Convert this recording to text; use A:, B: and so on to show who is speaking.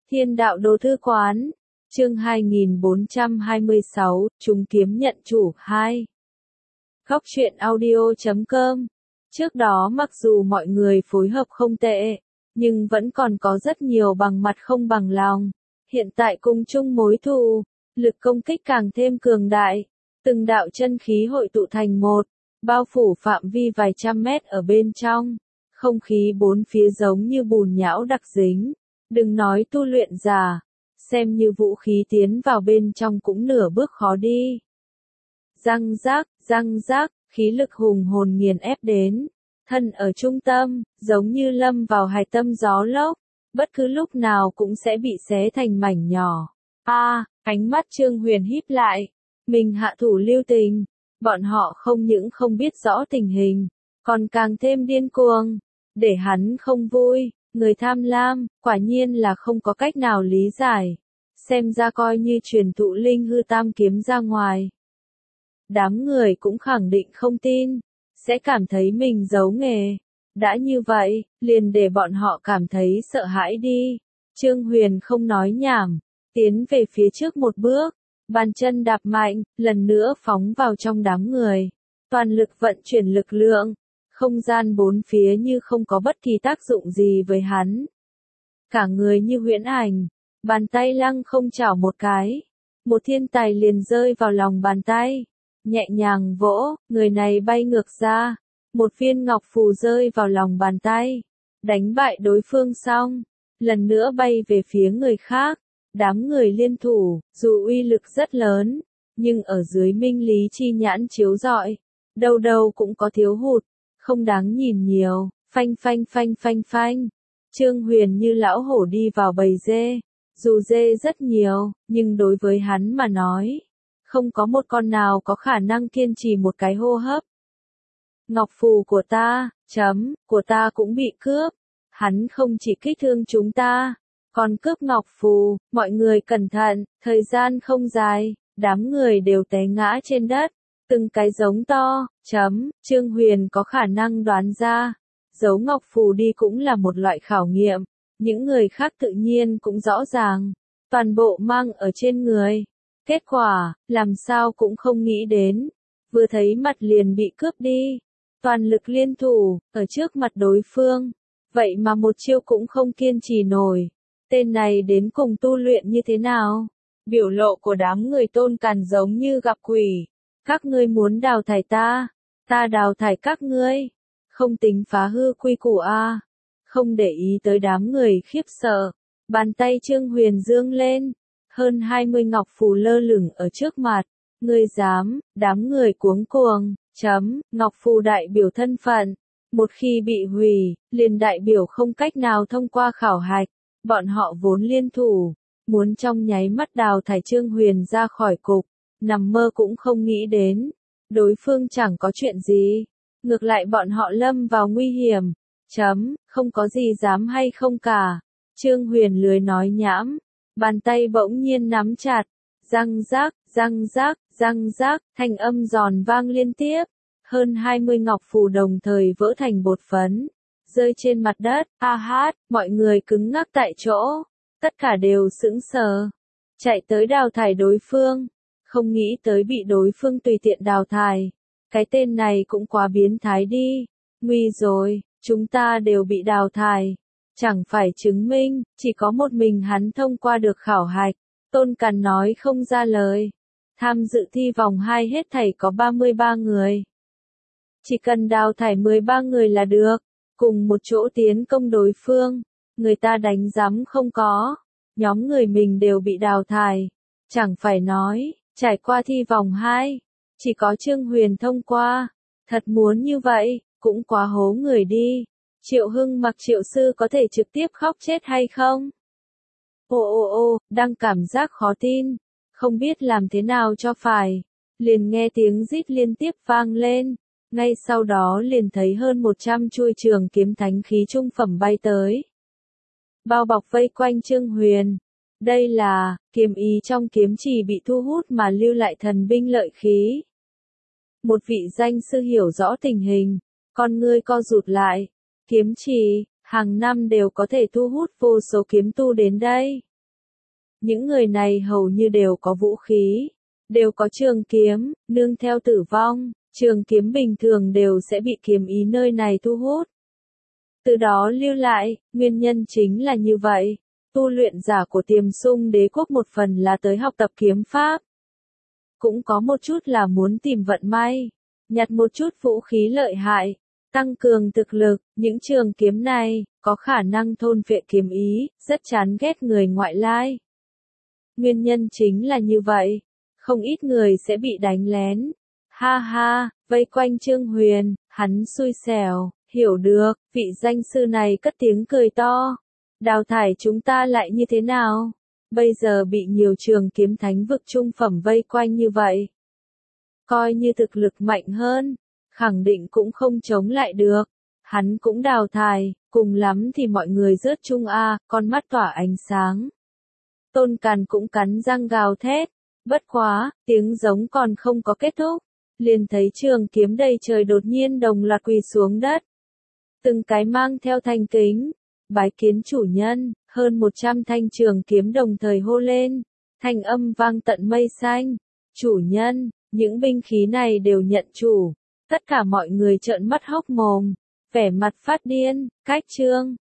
A: Thiên đạo đồ thư quán. Chương 2426, Chúng kiếm nhận chủ 2. Góc truyện audio.com. Trước đó mặc dù mọi người phối hợp không tệ, nhưng vẫn còn có rất nhiều bằng mặt không bằng lòng. Hiện tại cùng chung mối thù, lực công kích càng thêm cường đại. Từng đạo chân khí hội tụ thành một, bao phủ phạm vi vài trăm mét ở bên trong. Không khí bốn phía giống như bùn nhão đặc dính. Đừng nói tu luyện giả, xem như vũ khí tiến vào bên trong cũng nửa bước khó đi. Răng rác, khí lực hùng hồn nghiền ép đến. Thân ở trung tâm, giống như lâm vào hải tâm gió lốc, bất cứ lúc nào cũng sẽ bị xé thành mảnh nhỏ. Ánh mắt Trương Huyền híp lại, mình hạ thủ lưu tình, bọn họ không những không biết rõ tình hình, còn càng thêm điên cuồng, để hắn không vui. Người tham lam, quả nhiên là không có cách nào lý giải. Xem ra coi như truyền thụ linh hư tam kiếm ra ngoài. Đám người cũng khẳng định không tin, sẽ cảm thấy mình giấu nghề. Đã như vậy, liền để bọn họ cảm thấy sợ hãi đi. Trương Huyền không nói nhảm, tiến về phía trước một bước, bàn chân đạp mạnh, lần nữa phóng vào trong đám người. Toàn lực vận chuyển lực lượng. Không gian bốn phía như không có bất kỳ tác dụng gì với hắn. Cả người như huyễn ảnh, bàn tay lăng không chảo một cái. Một thiên tài liền rơi vào lòng bàn tay. Nhẹ nhàng vỗ, người này bay ngược ra. Một viên ngọc phù rơi vào lòng bàn tay. Đánh bại đối phương xong, lần nữa bay về phía người khác. Đám người liên thủ, dù uy lực rất lớn, nhưng ở dưới minh lý chi nhãn chiếu rọi, đâu đâu cũng có thiếu hụt. Không đáng nhìn nhiều, phanh. Trương Huyền như lão hổ đi vào bầy dê. Dù dê rất nhiều, nhưng đối với hắn mà nói, không có một con nào có khả năng kiên trì một cái hô hấp. Ngọc phù của ta cũng bị cướp. Hắn không chỉ kích thương chúng ta, còn cướp ngọc phù. Mọi người cẩn thận, thời gian không dài, đám người đều té ngã trên đất. Từng cái giống to, Trương Huyền có khả năng đoán ra. Giấu ngọc phù đi cũng là một loại khảo nghiệm. Những người khác tự nhiên cũng rõ ràng. Toàn bộ mang ở trên người. Kết quả, làm sao cũng không nghĩ đến. Vừa thấy mặt liền bị cướp đi. Toàn lực liên thủ, ở trước mặt đối phương. Vậy mà một chiêu cũng không kiên trì nổi. Tên này đến cùng tu luyện như thế nào? Biểu lộ của đám người Tôn Càn giống như gặp quỷ. Các ngươi muốn đào thải ta đào thải các ngươi. Không tính phá hư quy củ a. Không để ý tới đám người khiếp sợ. Bàn tay Trương Huyền dương lên. Hơn 20 ngọc phù lơ lửng ở trước mặt. Ngươi dám, đám người cuống cuồng. Ngọc phù đại biểu thân phận. Một khi bị hủy, liền đại biểu không cách nào thông qua khảo hạch. Bọn họ vốn liên thủ, muốn trong nháy mắt đào thải Trương Huyền ra khỏi cục. Nằm mơ cũng không nghĩ đến. Đối phương chẳng có chuyện gì. Ngược lại bọn họ lâm vào nguy hiểm. Không có gì dám hay không cả. Trương Huyền lười nói nhảm. Bàn tay bỗng nhiên nắm chặt. Răng rác, thanh âm giòn vang liên tiếp. Hơn 20 ngọc phù đồng thời vỡ thành bột phấn. Rơi trên mặt đất. Mọi người cứng ngắc tại chỗ. Tất cả đều sững sờ. Chạy tới đào thải đối phương. Không nghĩ tới bị đối phương tùy tiện đào thải. Cái tên này cũng quá biến thái đi. Nguy rồi, chúng ta đều bị đào thải. Chẳng phải chứng minh, chỉ có một mình hắn thông qua được khảo hạch. Tôn Càn nói không ra lời. Tham dự thi vòng 2 hết thảy có 33 người. Chỉ cần đào thải 13 người là được. Cùng một chỗ tiến công đối phương. Người ta đánh giám không có. Nhóm người mình đều bị đào thải. Chẳng phải nói. Trải qua thi vòng 2, chỉ có Trương Huyền thông qua. Thật muốn như vậy, cũng quá hố người đi. Triệu Hưng Mặc Triệu sư có thể trực tiếp khóc chết hay không? Đang cảm giác khó tin. Không biết làm thế nào cho phải. Liền nghe tiếng rít liên tiếp vang lên. Ngay sau đó liền thấy hơn 100 chuôi trường kiếm thánh khí trung phẩm bay tới. Bao bọc vây quanh Trương Huyền. Đây là, kiếm ý trong kiếm chỉ bị thu hút mà lưu lại thần binh lợi khí. Một vị danh sư hiểu rõ tình hình, con ngươi co rụt lại. Kiếm chỉ, hàng năm đều có thể thu hút vô số kiếm tu đến đây. Những người này hầu như đều có vũ khí, đều có trường kiếm, nương theo tử vong, trường kiếm bình thường đều sẽ bị kiếm ý nơi này thu hút. Từ đó lưu lại, nguyên nhân chính là như vậy. Tu luyện giả của Tiềm Sung Đế quốc một phần là tới học tập kiếm pháp. Cũng có một chút là muốn tìm vận may, nhặt một chút vũ khí lợi hại, tăng cường thực lực. Những trường kiếm này, có khả năng thôn phệ kiếm ý, rất chán ghét người ngoại lai. Nguyên nhân chính là như vậy, không ít người sẽ bị đánh lén. Ha ha, vây quanh Trương Huyền, hắn xui xẻo, hiểu được, vị danh sư này cất tiếng cười to. Đào thải chúng ta lại như thế nào? Bây giờ bị nhiều trường kiếm thánh vực trung phẩm vây quanh như vậy. Coi như thực lực mạnh hơn, khẳng định cũng không chống lại được. Hắn cũng đào thải, cùng lắm thì mọi người rớt chung a, con mắt tỏa ánh sáng. Tôn Càn cũng cắn răng gào thét. Bất quá, tiếng giống còn không có kết thúc. Liền thấy trường kiếm đầy trời đột nhiên đồng loạt quỳ xuống đất. Từng cái mang theo thành kính. Bái kiến chủ nhân, hơn 100 thanh trường kiếm đồng thời hô lên. Thanh âm vang tận mây xanh. Chủ nhân, những binh khí này đều nhận chủ. Tất cả mọi người trợn mắt hốc mồm. Vẻ mặt phát điên, cách chương.